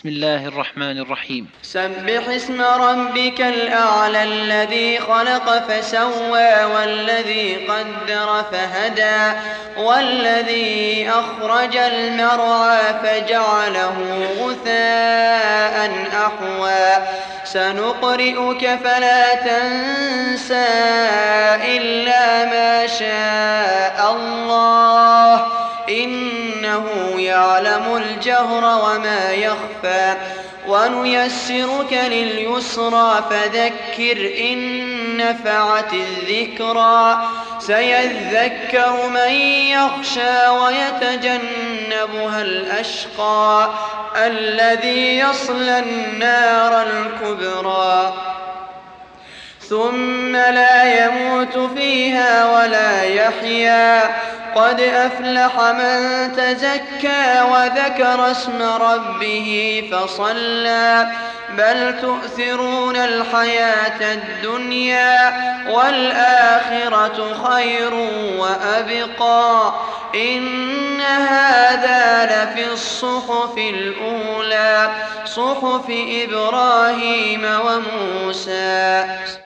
بسم الله الرحمن الرحيم. سبح اسم ربك الأعلى الذي خلق فسوى والذي قدر فهدى والذي أخرج المرعى فجعله غثاء أحوى سنقرئك فلا تنسى إلا ما شاء الله إنه يعلم الجهر وما يخفى ونيسرك لليسرى فذكر إن نفعت الذكرى سيذكر من يخشى ويتجنبها الأشقى الذي يصلى النار الكبرى ثم لا يموت فيها ولا يحيا قد أفلح من تزكى وذكر اسم ربه فصلى بل تؤثرون الحياة الدنيا والآخرة خير وأبقى إن هذا لفي الصحف الأولى صحف إبراهيم وموسى.